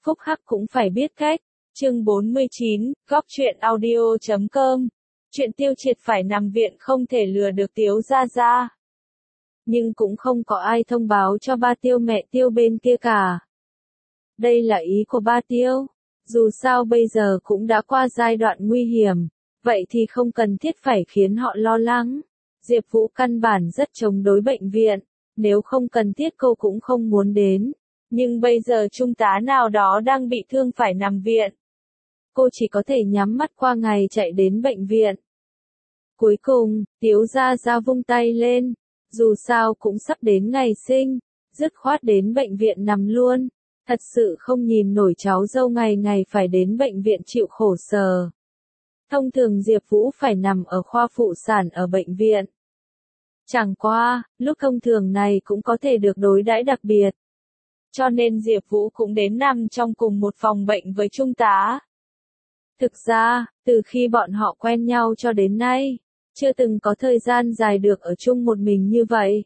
phúc hắc cũng phải biết cách. Chương 49, Góc truyện audio.com. Chuyện Tiêu Triệt phải nằm viện không thể lừa được Tiếu gia gia. Nhưng cũng không có ai thông báo cho ba Tiêu mẹ Tiêu bên kia cả. Đây là ý của ba Tiêu. Dù sao bây giờ cũng đã qua giai đoạn nguy hiểm, vậy thì không cần thiết phải khiến họ lo lắng. Diệp Vũ căn bản rất chống đối bệnh viện, nếu không cần thiết cô cũng không muốn đến. Nhưng bây giờ trung tá nào đó đang bị thương phải nằm viện. Cô chỉ có thể nhắm mắt qua ngày chạy đến bệnh viện. Cuối cùng, Tiếu gia gia vung tay lên. Dù sao cũng sắp đến ngày sinh, dứt khoát đến bệnh viện nằm luôn. Thật sự không nhìn nổi cháu dâu ngày ngày phải đến bệnh viện chịu khổ sở. Thông thường Diệp Vũ phải nằm ở khoa phụ sản ở bệnh viện. Chẳng qua, lúc thông thường này cũng có thể được đối đãi đặc biệt. Cho nên Diệp Vũ cũng đến nằm trong cùng một phòng bệnh với trung tá. Thực ra, từ khi bọn họ quen nhau cho đến nay, chưa từng có thời gian dài được ở chung một mình như vậy.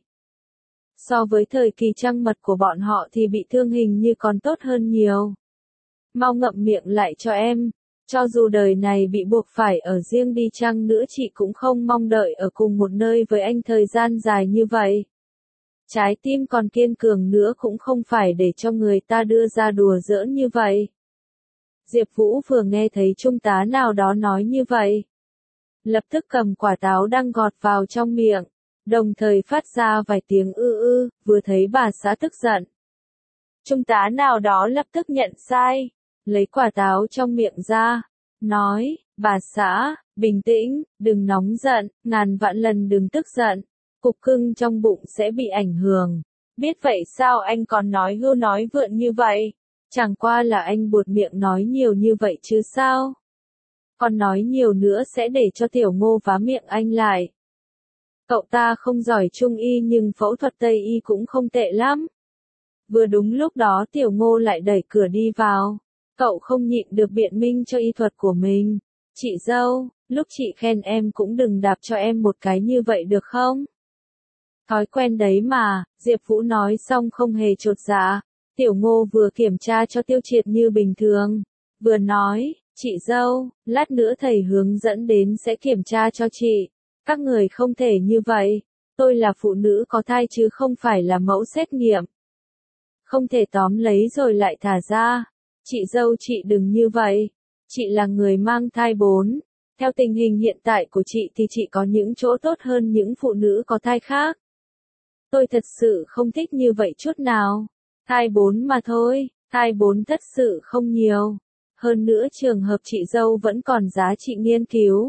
So với thời kỳ trăng mật của bọn họ thì bị thương hình như còn tốt hơn nhiều. Mau ngậm miệng lại cho em, cho dù đời này bị buộc phải ở riêng đi chăng nữa chị cũng không mong đợi ở cùng một nơi với anh thời gian dài như vậy. Trái tim còn kiên cường nữa cũng không phải để cho người ta đưa ra đùa giỡn như vậy. Diệp Vũ vừa nghe thấy trung tá nào đó nói như vậy, lập tức cầm quả táo đang gọt vào trong miệng, đồng thời phát ra vài tiếng ư, vừa thấy bà xã tức giận. Trung tá nào đó lập tức nhận sai, lấy quả táo trong miệng ra, nói, bà xã, bình tĩnh, đừng nóng giận, ngàn vạn lần đừng tức giận, cục cưng trong bụng sẽ bị ảnh hưởng. Biết vậy sao anh còn nói hưu nói vượn như vậy? Chẳng qua là anh buột miệng nói nhiều như vậy chứ sao? Còn nói nhiều nữa sẽ để cho Tiểu Ngô vá miệng anh lại. Cậu ta không giỏi Trung y nhưng phẫu thuật Tây y cũng không tệ lắm. Vừa đúng lúc đó Tiểu Ngô lại đẩy cửa đi vào. Cậu không nhịn được biện minh cho y thuật của mình. Chị dâu, lúc chị khen em cũng đừng đạp cho em một cái như vậy được không? Thói quen đấy mà, Diệp Vũ nói xong không hề chột dạ. Tiểu Ngô vừa kiểm tra cho Tiêu Triệt như bình thường, vừa nói, chị dâu, lát nữa thầy hướng dẫn đến sẽ kiểm tra cho chị. Các người không thể như vậy, tôi là phụ nữ có thai chứ không phải là mẫu xét nghiệm. Không thể tóm lấy rồi lại thả ra. Chị dâu chị đừng như vậy, chị là người mang thai 4. Theo tình hình hiện tại của chị thì chị có những chỗ tốt hơn những phụ nữ có thai khác. Tôi thật sự không thích như vậy chút nào. Thai 4 mà thôi, thai 4 thật sự không nhiều. Hơn nữa trường hợp chị dâu vẫn còn giá trị nghiên cứu.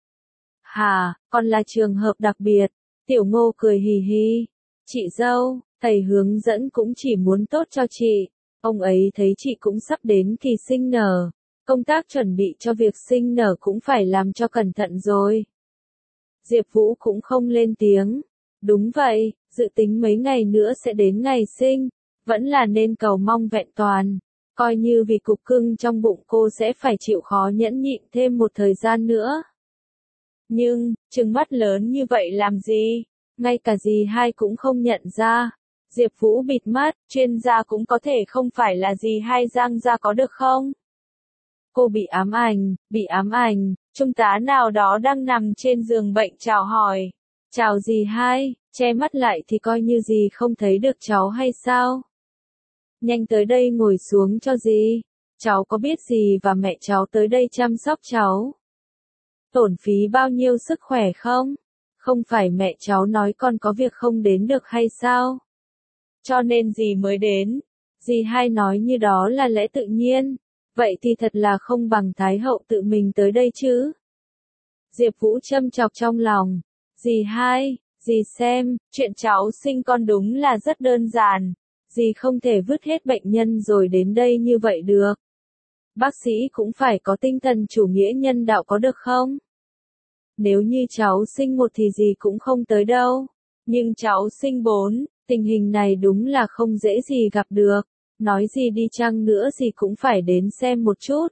Hà, còn là trường hợp đặc biệt. Tiểu Ngô cười hì hì. Chị dâu, thầy hướng dẫn cũng chỉ muốn tốt cho chị. Ông ấy thấy chị cũng sắp đến kỳ sinh nở. Công tác chuẩn bị cho việc sinh nở cũng phải làm cho cẩn thận rồi. Diệp Vũ cũng không lên tiếng. Đúng vậy, dự tính mấy ngày nữa sẽ đến ngày sinh. Vẫn là nên cầu mong vẹn toàn. Coi như vì cục cưng trong bụng cô sẽ phải chịu khó nhẫn nhịn thêm một thời gian nữa. Nhưng, trừng mắt lớn như vậy làm gì? Ngay cả dì hai cũng không nhận ra. Diệp Vũ bịt mắt, chuyên gia cũng có thể không phải là dì hai Giang gia có được không? Cô bị ám ảnh, trung tá nào đó đang nằm trên giường bệnh chào hỏi. Chào dì hai, che mắt lại thì coi như dì không thấy được cháu hay sao? Nhanh tới đây ngồi xuống cho dì. Cháu có biết dì và mẹ cháu tới đây chăm sóc cháu. Tổn phí bao nhiêu sức khỏe không? Không phải mẹ cháu nói con có việc không đến được hay sao? Cho nên dì mới đến. Dì hai nói như đó là lẽ tự nhiên. Vậy thì thật là không bằng Thái hậu tự mình tới đây chứ. Diệp Vũ châm chọc trong lòng. Dì hai, dì xem, chuyện cháu sinh con đúng là rất đơn giản. Dì không thể vứt hết bệnh nhân rồi đến đây như vậy được. Bác sĩ cũng phải có tinh thần chủ nghĩa nhân đạo có được không? Nếu như cháu sinh 1 thì dì cũng không tới đâu. Nhưng cháu sinh 4, tình hình này đúng là không dễ gì gặp được. Nói gì đi chăng nữa dì cũng phải đến xem một chút.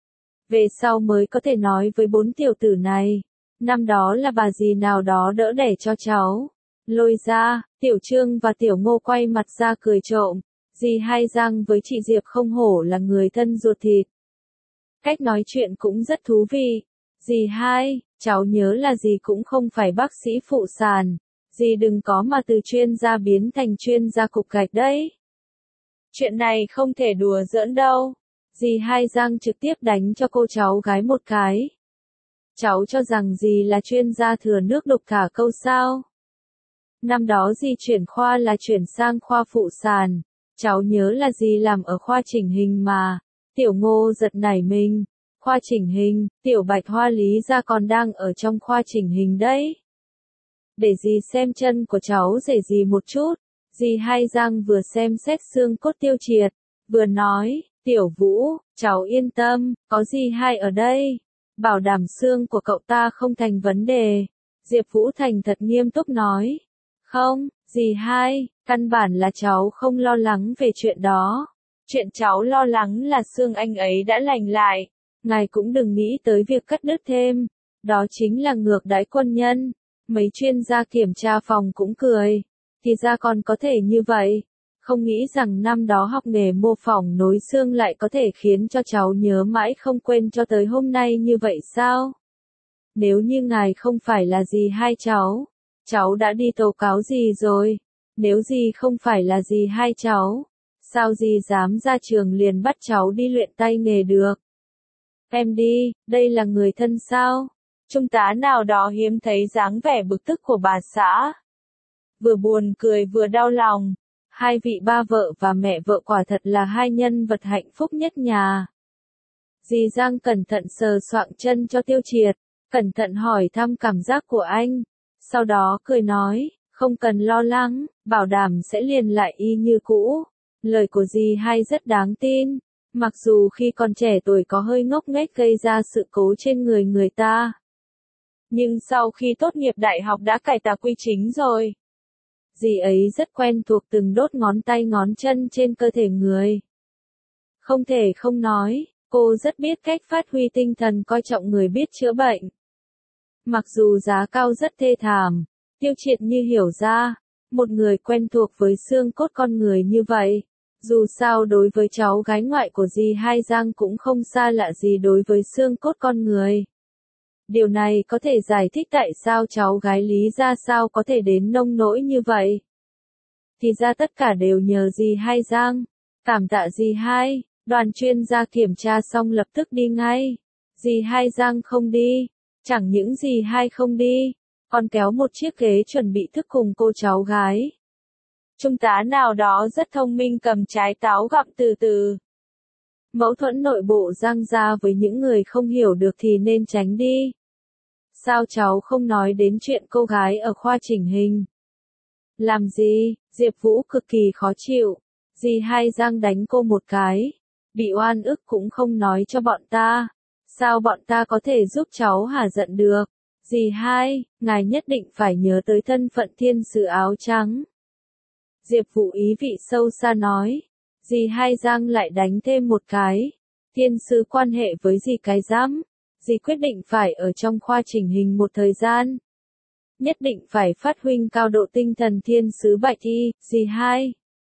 Về sau mới có thể nói với 4 tiểu tử này. Năm đó là bà dì nào đó đỡ đẻ cho cháu. Lôi ra, Tiểu Trương và Tiểu Ngô quay mặt ra cười trộm. Dì Hai Giang với chị Diệp không hổ là người thân ruột thịt. Cách nói chuyện cũng rất thú vị. Dì Hai, cháu nhớ là dì cũng không phải bác sĩ phụ sản. Dì đừng có mà từ chuyên gia biến thành chuyên gia cục gạch đấy. Chuyện này không thể đùa giỡn đâu. Dì Hai Giang trực tiếp đánh cho cô cháu gái một cái. Cháu cho rằng dì là chuyên gia thừa nước đục thả câu sao. Năm đó dì chuyển khoa là chuyển sang khoa phụ sản. Cháu nhớ là dì làm ở khoa chỉnh hình mà. Tiểu Ngô giật nảy mình. Khoa chỉnh hình, Tiểu Bạch Hoa lý ra còn đang ở trong khoa chỉnh hình đấy. Để dì xem chân của cháu rể dì một chút. Dì Hai Giang vừa xem xét xương cốt Tiêu Triệt, vừa nói, Tiểu Vũ, cháu yên tâm, có dì Hai ở đây. Bảo đảm xương của cậu ta không thành vấn đề. Diệp Vũ thành thật nghiêm túc nói. Không, dì Hai, căn bản là cháu không lo lắng về chuyện đó. Chuyện cháu lo lắng là xương anh ấy đã lành lại. Ngài cũng đừng nghĩ tới việc cắt đứt thêm. Đó chính là ngược đãi quân nhân. Mấy chuyên gia kiểm tra phòng cũng cười. Thì ra còn có thể như vậy. Không nghĩ rằng năm đó học nghề mô phỏng nối xương lại có thể khiến cho cháu nhớ mãi không quên cho tới hôm nay như vậy sao? Nếu như ngài không phải là dì Hai cháu đã đi tố cáo dì rồi. Nếu dì không phải là dì Hai cháu, sao dì dám ra trường liền bắt cháu đi luyện tay nghề được? Em đi, đây là người thân sao? Trung tá nào đó hiếm thấy dáng vẻ bực tức của bà xã. Vừa buồn cười vừa đau lòng. Hai vị ba vợ và mẹ vợ quả thật là hai nhân vật hạnh phúc nhất nhà. Dì Giang cẩn thận sờ soạng chân cho Tiêu Triệt, cẩn thận hỏi thăm cảm giác của anh. Sau đó cười nói, không cần lo lắng, bảo đảm sẽ liền lại y như cũ. Lời của dì Hai rất đáng tin. Mặc dù khi còn trẻ tuổi có hơi ngốc nghếch gây ra sự cố trên người ta. Nhưng sau khi tốt nghiệp đại học đã cải tà quy chính rồi. Dì ấy rất quen thuộc từng đốt ngón tay ngón chân trên cơ thể người. Không thể không nói, cô rất biết cách phát huy tinh thần coi trọng người biết chữa bệnh. Mặc dù giá cao rất thê thảm, Tiêu Triệt như hiểu ra, một người quen thuộc với xương cốt con người như vậy. Dù sao đối với cháu gái ngoại của dì Hai Giang cũng không xa lạ gì đối với xương cốt con người. Điều này có thể giải thích tại sao cháu gái Lý ra sao có thể đến nông nỗi như vậy. Thì ra tất cả đều nhờ dì Hai Giang. Cảm tạ dì Hai, đoàn chuyên gia kiểm tra xong lập tức đi ngay. Dì Hai Giang không đi. Chẳng những dì Hai không đi, còn kéo một chiếc ghế chuẩn bị thức cùng cô cháu gái. Trung tá nào đó rất thông minh cầm trái táo gặm từ từ. Mâu thuẫn nội bộ Giang gia với những người không hiểu được thì nên tránh đi. Sao cháu không nói đến chuyện cô gái ở khoa chỉnh hình? Làm gì? Diệp Vũ cực kỳ khó chịu. Dì Hai Giang đánh cô một cái. Bị oan ức cũng không nói cho bọn ta. Sao bọn ta có thể giúp cháu hả giận được? Dì Hai, ngài nhất định phải nhớ tới thân phận thiên sứ áo trắng. Diệp Vũ ý vị sâu xa nói. Dì Hai Giang lại đánh thêm một cái. Thiên sứ quan hệ với dì cái dám. Dì quyết định phải ở trong khoa chỉnh hình một thời gian. Nhất định phải phát huy cao độ tinh thần thiên sứ Bạch Y, dì Hai.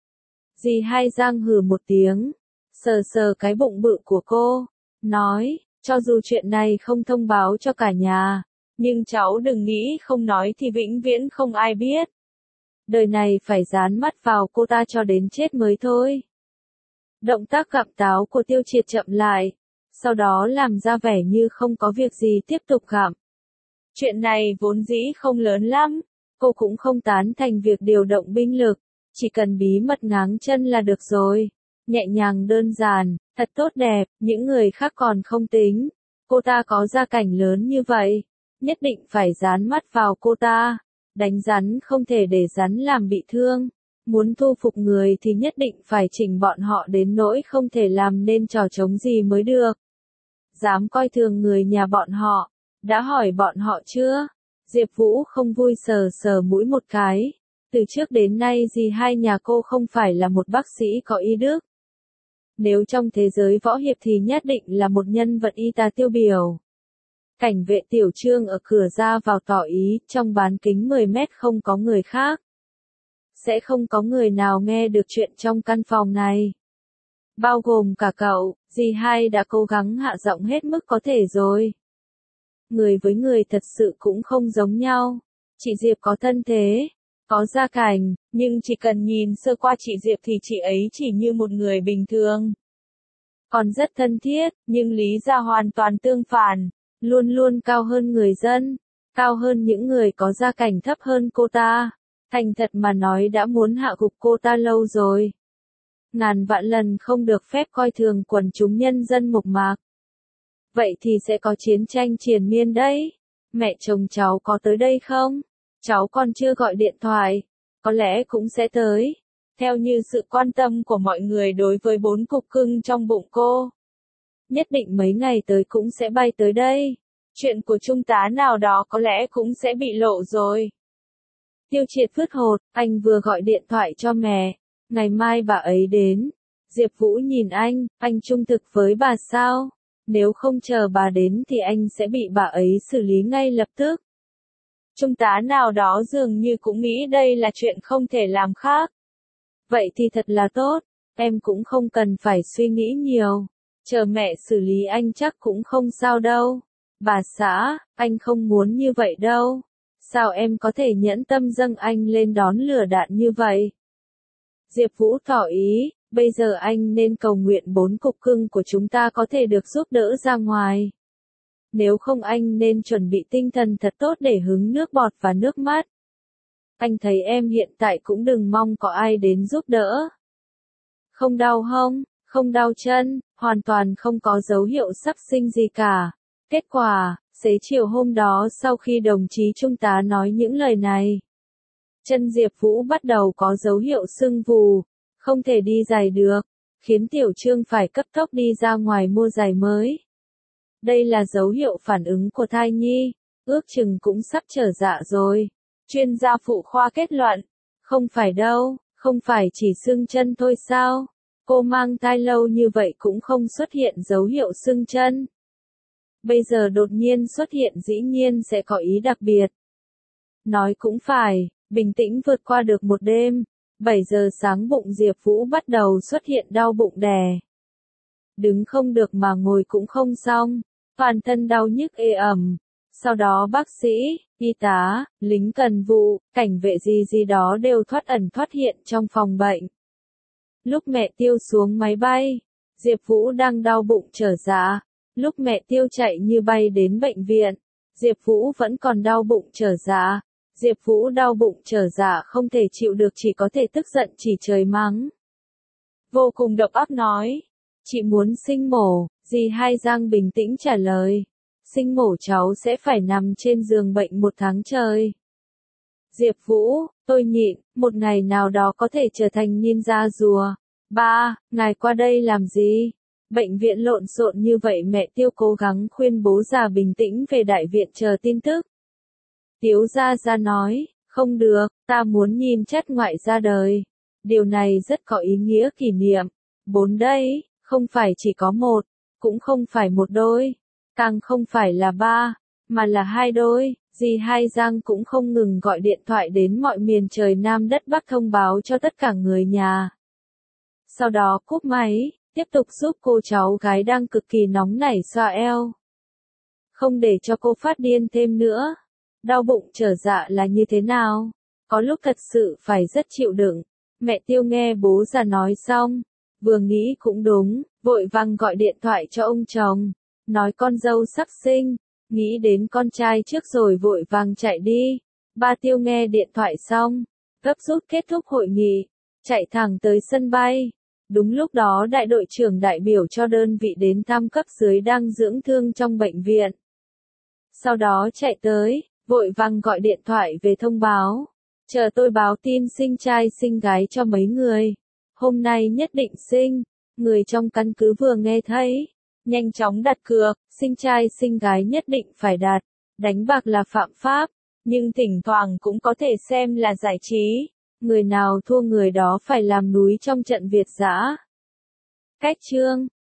Dì Hai Giang hừ một tiếng. Sờ sờ cái bụng bự của cô. Nói, cho dù chuyện này không thông báo cho cả nhà. Nhưng cháu đừng nghĩ không nói thì vĩnh viễn không ai biết. Đời này phải dán mắt vào cô ta cho đến chết mới thôi. Động tác gặm táo của Tiêu Triệt chậm lại. Sau đó làm ra vẻ như không có việc gì tiếp tục gặm. Chuyện này vốn dĩ không lớn lắm. Cô cũng không tán thành việc điều động binh lực. Chỉ cần bí mật ngáng chân là được rồi. Nhẹ nhàng đơn giản, thật tốt đẹp, những người khác còn không tính. Cô ta có gia cảnh lớn như vậy. Nhất định phải dán mắt vào cô ta. Đánh rắn không thể để rắn làm bị thương. Muốn thu phục người thì nhất định phải chỉnh bọn họ đến nỗi không thể làm nên trò trống gì mới được. Dám coi thường người nhà bọn họ. Đã hỏi bọn họ chưa? Diệp Vũ không vui sờ sờ mũi một cái. Từ trước đến nay dì Hai nhà cô không phải là một bác sĩ có y đức. Nếu trong thế giới võ hiệp thì nhất định là một nhân vật y tá tiêu biểu. Cảnh vệ Tiểu Trương ở cửa ra vào tỏ ý, trong bán kính 10 mét không có người khác. sẽ không có người nào nghe được chuyện trong căn phòng này. Bao gồm cả cậu, dì hai đã cố gắng hạ giọng hết mức có thể rồi. Người với người thật sự cũng không giống nhau. Chị Diệp có thân thế, có gia cảnh, nhưng chỉ cần nhìn sơ qua chị Diệp thì chị ấy chỉ như một người bình thường. Còn rất thân thiết, nhưng lý ra hoàn toàn tương phản, luôn luôn cao hơn người dân, cao hơn những người có gia cảnh thấp hơn cô ta. Thành thật mà nói đã muốn hạ gục cô ta lâu rồi. Ngàn vạn lần không được phép coi thường quần chúng nhân dân mộc mạc. Vậy thì sẽ có chiến tranh triền miên đấy. Mẹ chồng cháu có tới đây không? Cháu còn chưa gọi điện thoại. Có lẽ cũng sẽ tới. Theo như sự quan tâm của mọi người đối với 4 cục cưng trong bụng cô. Nhất định mấy ngày tới cũng sẽ bay tới đây. Chuyện của trung tá nào đó có lẽ cũng sẽ bị lộ rồi. Tiêu Triệt phứt hột, anh vừa gọi điện thoại cho mẹ. Ngày mai bà ấy đến. Diệp Vũ nhìn anh trung thực với bà sao? Nếu không chờ bà đến thì anh sẽ bị bà ấy xử lý ngay lập tức. Trung tá nào đó dường như cũng nghĩ đây là chuyện không thể làm khác. Vậy thì thật là tốt, em cũng không cần phải suy nghĩ nhiều. Chờ mẹ xử lý anh chắc cũng không sao đâu. Bà xã, anh không muốn như vậy đâu. Sao em có thể nhẫn tâm dâng anh lên đón lửa đạn như vậy? Diệp Vũ tỏ ý, bây giờ anh nên cầu nguyện 4 cục cưng của chúng ta có thể được giúp đỡ ra ngoài. Nếu không anh nên chuẩn bị tinh thần thật tốt để hứng nước bọt và nước mắt. Anh thấy em hiện tại cũng đừng mong có ai đến giúp đỡ. Không đau hông, không đau chân, hoàn toàn không có dấu hiệu sắp sinh gì cả. Kết quả, xế chiều hôm đó sau khi đồng chí trung tá nói những lời này, chân Diệp Vũ bắt đầu có dấu hiệu sưng vù, không thể đi giày được, khiến Tiểu Trương phải cấp tốc đi ra ngoài mua giày mới. Đây là dấu hiệu phản ứng của thai nhi, ước chừng cũng sắp trở dạ rồi. Chuyên gia phụ khoa kết luận, không phải đâu, không phải chỉ sưng chân thôi sao? Cô mang thai lâu như vậy cũng không xuất hiện dấu hiệu sưng chân. Bây giờ đột nhiên xuất hiện dĩ nhiên sẽ có ý đặc biệt. Nói cũng phải, bình tĩnh vượt qua được một đêm. 7 giờ sáng bụng Diệp Vũ bắt đầu xuất hiện đau bụng đè. Đứng không được mà ngồi cũng không xong, toàn thân đau nhức ê ẩm. Sau đó bác sĩ, y tá, lính cần vụ, cảnh vệ gì đó đều thoát ẩn thoát hiện trong phòng bệnh. Lúc mẹ Tiêu xuống máy bay, Diệp Vũ đang đau bụng trở dạ. Lúc mẹ Tiêu chạy như bay đến bệnh viện, Diệp Vũ vẫn còn đau bụng trở dạ. Diệp Vũ đau bụng trở dạ không thể chịu được, chỉ có thể tức giận chỉ trời mắng. Vô cùng độc ác nói, chị muốn sinh mổ, dì Hai Giang bình tĩnh trả lời. Sinh mổ cháu sẽ phải nằm trên giường bệnh 1 tháng trời. Diệp Vũ, tôi nhịn, một ngày nào đó có thể trở thành ninja rùa. Ba, ngài qua đây làm gì? Bệnh viện lộn xộn như vậy mẹ Tiêu cố gắng khuyên bố già bình tĩnh về đại viện chờ tin tức. Tiếu Gia Gia nói, không được, ta muốn nhìn chất ngoại ra đời. Điều này rất có ý nghĩa kỷ niệm. 4 đấy, không phải chỉ có 1, cũng không phải 1 đôi, càng không phải là 3, mà là 2 đôi. Dì Hai Giang cũng không ngừng gọi điện thoại đến mọi miền trời Nam đất Bắc thông báo cho tất cả người nhà. Sau đó cúp máy, tiếp tục giúp cô cháu gái đang cực kỳ nóng nảy xoa eo. Không để cho cô phát điên thêm nữa. Đau bụng trở dạ là như thế nào? Có lúc thật sự phải rất chịu đựng. Mẹ Tiêu nghe bố già nói xong, vừa nghĩ cũng đúng, vội vàng gọi điện thoại cho ông chồng, nói con dâu sắp sinh, nghĩ đến con trai trước rồi vội vàng chạy đi. Ba Tiêu nghe điện thoại xong, gấp rút kết thúc hội nghị, chạy thẳng tới sân bay. Đúng lúc đó đại đội trưởng đại biểu cho đơn vị đến thăm cấp dưới đang dưỡng thương trong bệnh viện. Sau đó chạy tới, vội vàng gọi điện thoại về thông báo. Chờ tôi báo tin sinh trai sinh gái cho mấy người. Hôm nay nhất định sinh. Người trong căn cứ vừa nghe thấy, nhanh chóng đặt cược, sinh trai sinh gái nhất định phải đặt. Đánh bạc là phạm pháp, nhưng thỉnh thoảng cũng có thể xem là giải trí. Người nào thua người đó phải làm núi trong trận Việt dã. Cách chương